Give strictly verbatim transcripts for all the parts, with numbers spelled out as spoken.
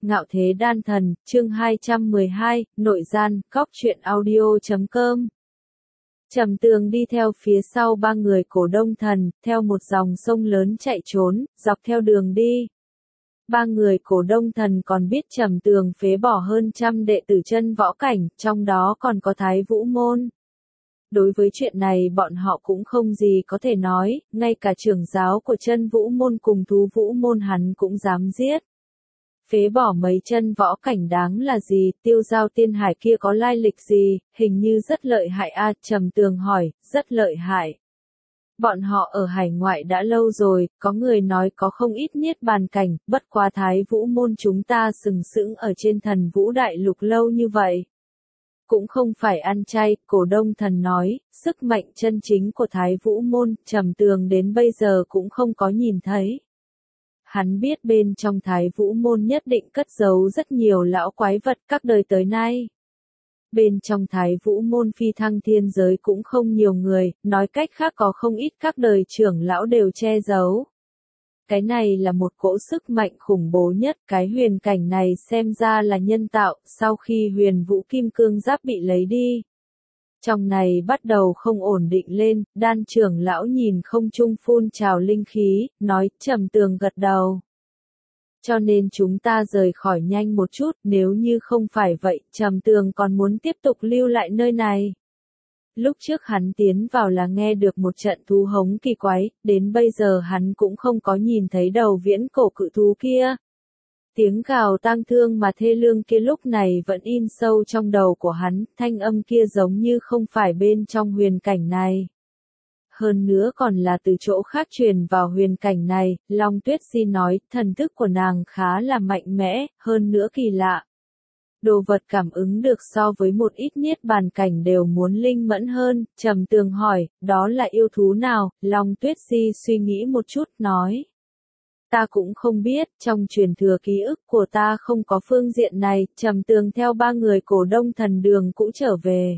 Ngạo Thế Đan Thần, chương hai trăm mười hai, nội gian, cóc truyện audio chấm com. Trầm Tường đi theo phía sau ba người Cổ Đông Thần, theo một dòng sông lớn chạy trốn, dọc theo đường đi. Ba người Cổ Đông Thần còn biết Trầm Tường phế bỏ hơn trăm đệ tử chân võ cảnh, trong đó còn có Thái Vũ Môn. Đối với chuyện này bọn họ cũng không gì có thể nói, ngay cả trưởng giáo của chân Vũ Môn cùng Thú Vũ Môn hắn cũng dám giết. Phế bỏ mấy chân võ cảnh đáng là gì, Tiêu Giao Tiên Hải kia có lai lịch gì, hình như rất lợi hại a. Trầm Tường hỏi, rất lợi hại. Bọn họ ở hải ngoại đã lâu rồi, có người nói có không ít niết bàn cảnh, bất quá Thái Vũ Môn chúng ta sừng sững ở trên Thần Vũ Đại Lục lâu như vậy. Cũng không phải ăn chay, Cổ Đông Thần nói, sức mạnh chân chính của Thái Vũ Môn, Trầm Tường đến bây giờ cũng không có nhìn thấy. Hắn biết bên trong Thái Vũ Môn nhất định cất giấu rất nhiều lão quái vật các đời tới nay. Bên trong Thái Vũ Môn phi thăng thiên giới cũng không nhiều người, nói cách khác có không ít các đời trưởng lão đều che giấu. Cái này là một cỗ sức mạnh khủng bố nhất, cái huyền cảnh này xem ra là nhân tạo, sau khi huyền vũ kim cương giáp bị lấy đi. Trong này bắt đầu không ổn định lên, Đan trưởng lão nhìn không trung phun trào linh khí, nói, Trầm Tường gật đầu. Cho nên chúng ta rời khỏi nhanh một chút, nếu như không phải vậy, Trầm Tường còn muốn tiếp tục lưu lại nơi này. Lúc trước hắn tiến vào là nghe được một trận thú hống kỳ quái, đến bây giờ hắn cũng không có nhìn thấy đầu viễn cổ cự thú kia. Tiếng gào tang thương mà thê lương kia lúc này vẫn in sâu trong đầu của hắn, thanh âm kia giống như không phải bên trong huyền cảnh này. Hơn nữa còn là từ chỗ khác truyền vào huyền cảnh này, Long Tuyết Di nói, thần thức của nàng khá là mạnh mẽ, hơn nữa kỳ lạ. Đồ vật cảm ứng được so với một ít niết bàn cảnh đều muốn linh mẫn hơn, Trầm Tường hỏi, đó là yêu thú nào, Long Tuyết Di suy nghĩ một chút, nói. Ta cũng không biết, trong truyền thừa ký ức của ta không có phương diện này, Trầm Tường theo ba người Cổ Đông Thần đường cũ trở về.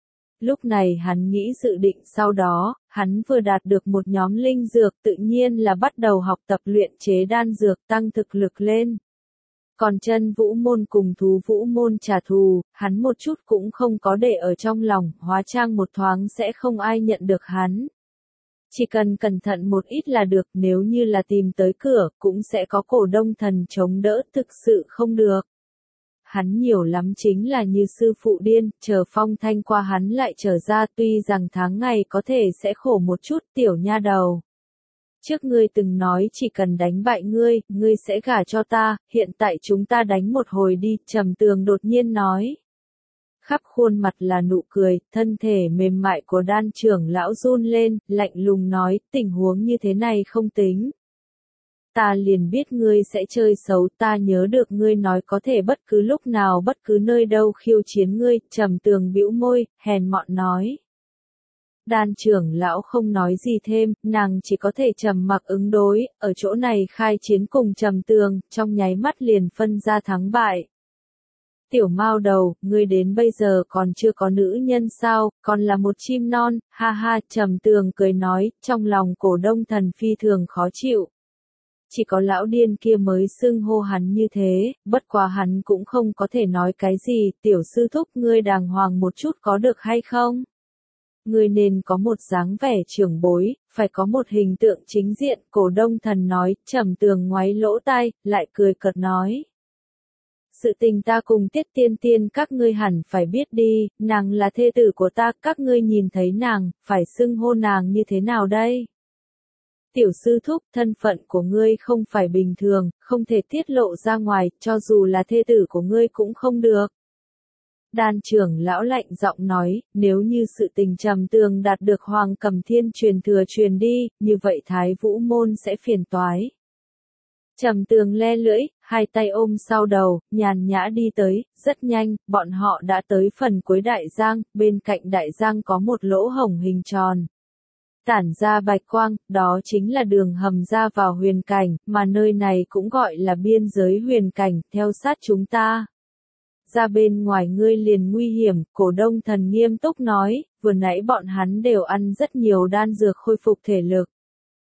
Lúc này hắn nghĩ dự định sau đó, hắn vừa đạt được một nhóm linh dược tự nhiên là bắt đầu học tập luyện chế đan dược tăng thực lực lên. Còn chân Vũ Môn cùng Thú Vũ Môn trả thù, hắn một chút cũng không có để ở trong lòng, hóa trang một thoáng sẽ không ai nhận được hắn. Chỉ cần cẩn thận một ít là được, nếu như là tìm tới cửa, cũng sẽ có Cổ Đông Thần chống đỡ, thực sự không được. Hắn nhiều lắm chính là như sư phụ điên, chờ phong thanh qua hắn lại trở ra, tuy rằng tháng ngày có thể sẽ khổ một chút, tiểu nha đầu. Trước ngươi từng nói chỉ cần đánh bại ngươi, ngươi sẽ gả cho ta, hiện tại chúng ta đánh một hồi đi, Trầm Tường đột nhiên nói. Khắp khuôn mặt là nụ cười, thân thể mềm mại của Đan trưởng lão run lên, lạnh lùng nói, tình huống như thế này không tính. Ta liền biết ngươi sẽ chơi xấu, ta nhớ được ngươi nói có thể bất cứ lúc nào bất cứ nơi đâu khiêu chiến ngươi, Trầm Tường bĩu môi, hèn mọn nói. Đan trưởng lão không nói gì thêm, nàng chỉ có thể trầm mặc ứng đối, ở chỗ này khai chiến cùng Trầm Tường, trong nháy mắt liền phân ra thắng bại. Tiểu Mao đầu, ngươi đến bây giờ còn chưa có nữ nhân sao, còn là một chim non, ha ha, Trầm Tường cười nói, trong lòng Cổ Đông Thần phi thường khó chịu. Chỉ có lão điên kia mới xưng hô hắn như thế, bất quá hắn cũng không có thể nói cái gì, tiểu sư thúc ngươi đàng hoàng một chút có được hay không? Ngươi nên có một dáng vẻ trưởng bối, phải có một hình tượng chính diện, Cổ Đông Thần nói, Trầm Tường ngoáy lỗ tai, lại cười cợt nói. Sự tình ta cùng Tiết Tiên Tiên các ngươi hẳn phải biết đi, nàng là thê tử của ta, các ngươi nhìn thấy nàng, phải xưng hô nàng như thế nào đây? Tiểu sư thúc, thân phận của ngươi không phải bình thường, không thể tiết lộ ra ngoài, cho dù là thê tử của ngươi cũng không được. Đan trưởng lão lạnh giọng nói, nếu như sự tình Trầm Tường đạt được Hoàng Cầm Thiên truyền thừa truyền đi, như vậy Thái Vũ Môn sẽ phiền toái. Trầm Tường le lưỡi, hai tay ôm sau đầu, nhàn nhã đi tới, rất nhanh, bọn họ đã tới phần cuối đại giang, bên cạnh đại giang có một lỗ hổng hình tròn. Tản ra bạch quang, đó chính là đường hầm ra vào huyền cảnh, mà nơi này cũng gọi là biên giới huyền cảnh, theo sát chúng ta. Ra bên ngoài ngươi liền nguy hiểm, Cổ Đông Thần nghiêm túc nói, vừa nãy bọn hắn đều ăn rất nhiều đan dược khôi phục thể lực.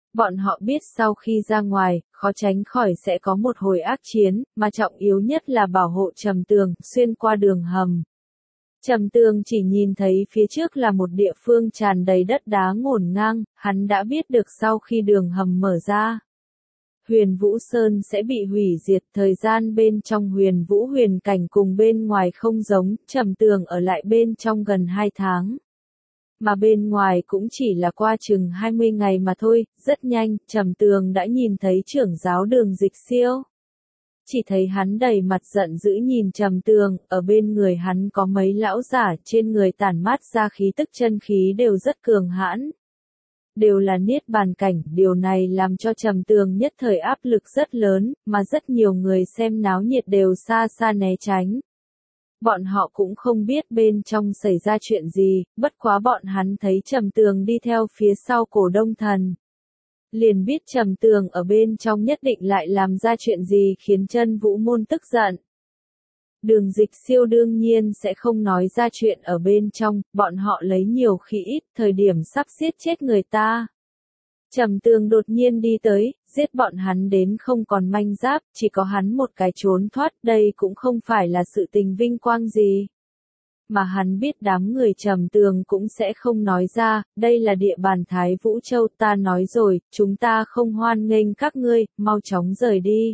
Bọn họ biết sau khi ra ngoài, khó tránh khỏi sẽ có một hồi ác chiến, mà trọng yếu nhất là bảo hộ Trầm Tường, xuyên qua đường hầm. Trầm Tường chỉ nhìn thấy phía trước là một địa phương tràn đầy đất đá ngổn ngang, hắn đã biết được sau khi đường hầm mở ra, Huyền Vũ Sơn sẽ bị hủy diệt. Thời gian bên trong Huyền Vũ huyền cảnh cùng bên ngoài không giống, Trầm Tường ở lại bên trong gần hai tháng. Mà bên ngoài cũng chỉ là qua chừng hai mươi ngày mà thôi, rất nhanh, Trầm Tường đã nhìn thấy trưởng giáo Đường Dịch Siêu. Chỉ thấy hắn đầy mặt giận dữ nhìn Trầm Tường, ở bên người hắn có mấy lão giả, trên người tản mát ra khí tức chân khí đều rất cường hãn. Đều là niết bàn cảnh, điều này làm cho Trầm Tường nhất thời áp lực rất lớn, mà rất nhiều người xem náo nhiệt đều xa xa né tránh. Bọn họ cũng không biết bên trong xảy ra chuyện gì, bất quá bọn hắn thấy Trầm Tường đi theo phía sau Cổ Đông Thần. Liền biết Trầm Tường ở bên trong nhất định lại làm ra chuyện gì khiến Chân Vũ môn tức giận. Đường Dịch Siêu đương nhiên sẽ không nói ra chuyện ở bên trong, bọn họ lấy nhiều khi ít, thời điểm sắp giết chết người ta. Trầm Tường đột nhiên đi tới, giết bọn hắn đến không còn manh giáp, chỉ có hắn một cái trốn thoát, đây cũng không phải là sự tình vinh quang gì. Mà hắn biết đám người Trầm Tường cũng sẽ không nói ra, đây là địa bàn Thái Vũ Châu, ta nói rồi, chúng ta không hoan nghênh các ngươi, mau chóng rời đi.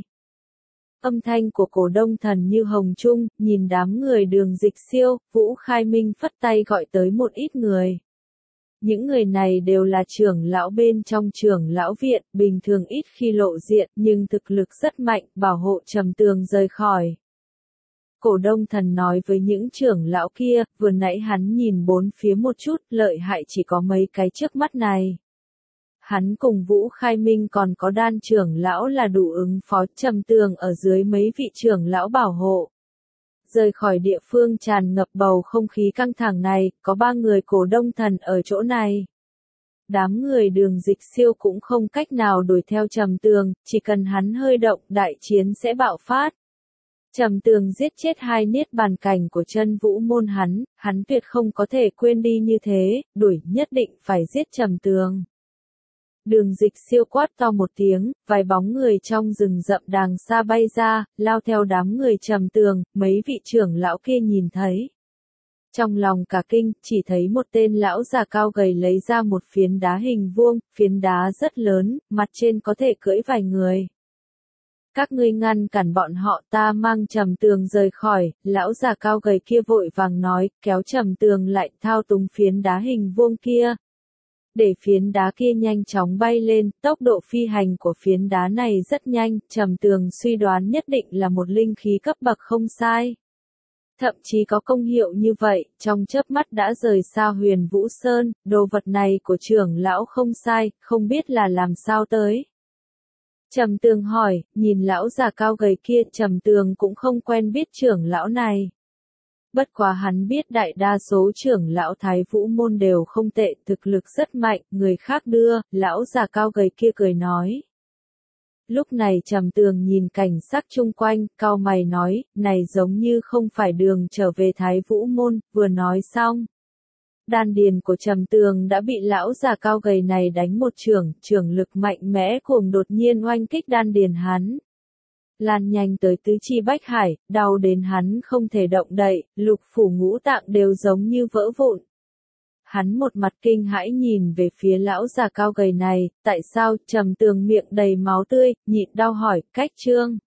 Âm thanh của Cổ Đông Thần như hồng trung, nhìn đám người Đường Dịch Siêu, Vũ Khai Minh phất tay gọi tới một ít người. Những người này đều là trưởng lão bên trong trưởng lão viện, bình thường ít khi lộ diện, nhưng thực lực rất mạnh, bảo hộ Trầm Tường rời khỏi. Cổ Đông Thần nói với những trưởng lão kia, vừa nãy hắn nhìn bốn phía một chút, lợi hại chỉ có mấy cái trước mắt này. Hắn cùng Vũ Khai Minh còn có Đan trưởng lão là đủ ứng phó. Trầm Tường ở dưới mấy vị trưởng lão bảo hộ. Rời khỏi địa phương tràn ngập bầu không khí căng thẳng này, có ba người Cổ Đông Thần ở chỗ này. Đám người Đường Dịch Siêu cũng không cách nào đuổi theo Trầm Tường, chỉ cần hắn hơi động, đại chiến sẽ bạo phát. Trầm Tường giết chết hai niết bàn cảnh của Chân Vũ môn hắn, hắn tuyệt không có thể quên đi như thế, đuổi nhất định phải giết Trầm Tường. Đường Dịch Siêu quát to một tiếng, vài bóng người trong rừng rậm đàng xa bay ra, lao theo đám người Trầm Tường, mấy vị trưởng lão kia nhìn thấy. Trong lòng cả kinh, chỉ thấy một tên lão già cao gầy lấy ra một phiến đá hình vuông, phiến đá rất lớn, mặt trên có thể cưỡi vài người. Các ngươi ngăn cản bọn họ, ta mang Trầm Tường rời khỏi, lão già cao gầy kia vội vàng nói, kéo Trầm Tường lại thao túng phiến đá hình vuông kia. Để phiến đá kia nhanh chóng bay lên, tốc độ phi hành của phiến đá này rất nhanh, Trầm Tường suy đoán nhất định là một linh khí cấp bậc không sai. Thậm chí có công hiệu như vậy, trong chớp mắt đã rời xa Huyền Vũ Sơn, đồ vật này của trưởng lão không sai, không biết là làm sao tới. Trầm Tường hỏi, nhìn lão già cao gầy kia, Trầm Tường cũng không quen biết trưởng lão này. Bất quá hắn biết đại đa số trưởng lão Thái Vũ môn đều không tệ, thực lực rất mạnh, người khác đưa, lão già cao gầy kia cười nói. Lúc này Trầm Tường nhìn cảnh sắc chung quanh, cau mày nói, này giống như không phải đường trở về Thái Vũ môn, vừa nói xong. Đan điền của Trầm Tường đã bị lão già cao gầy này đánh một chưởng, chưởng lực mạnh mẽ cuồng đột nhiên oanh kích đan điền hắn. Lan nhanh tới tứ chi bách hải, đau đến hắn không thể động đậy, lục phủ ngũ tạng đều giống như vỡ vụn. Hắn một mặt kinh hãi nhìn về phía lão già cao gầy này, tại sao? Trầm Tường miệng đầy máu tươi, nhịn đau hỏi, cách trương.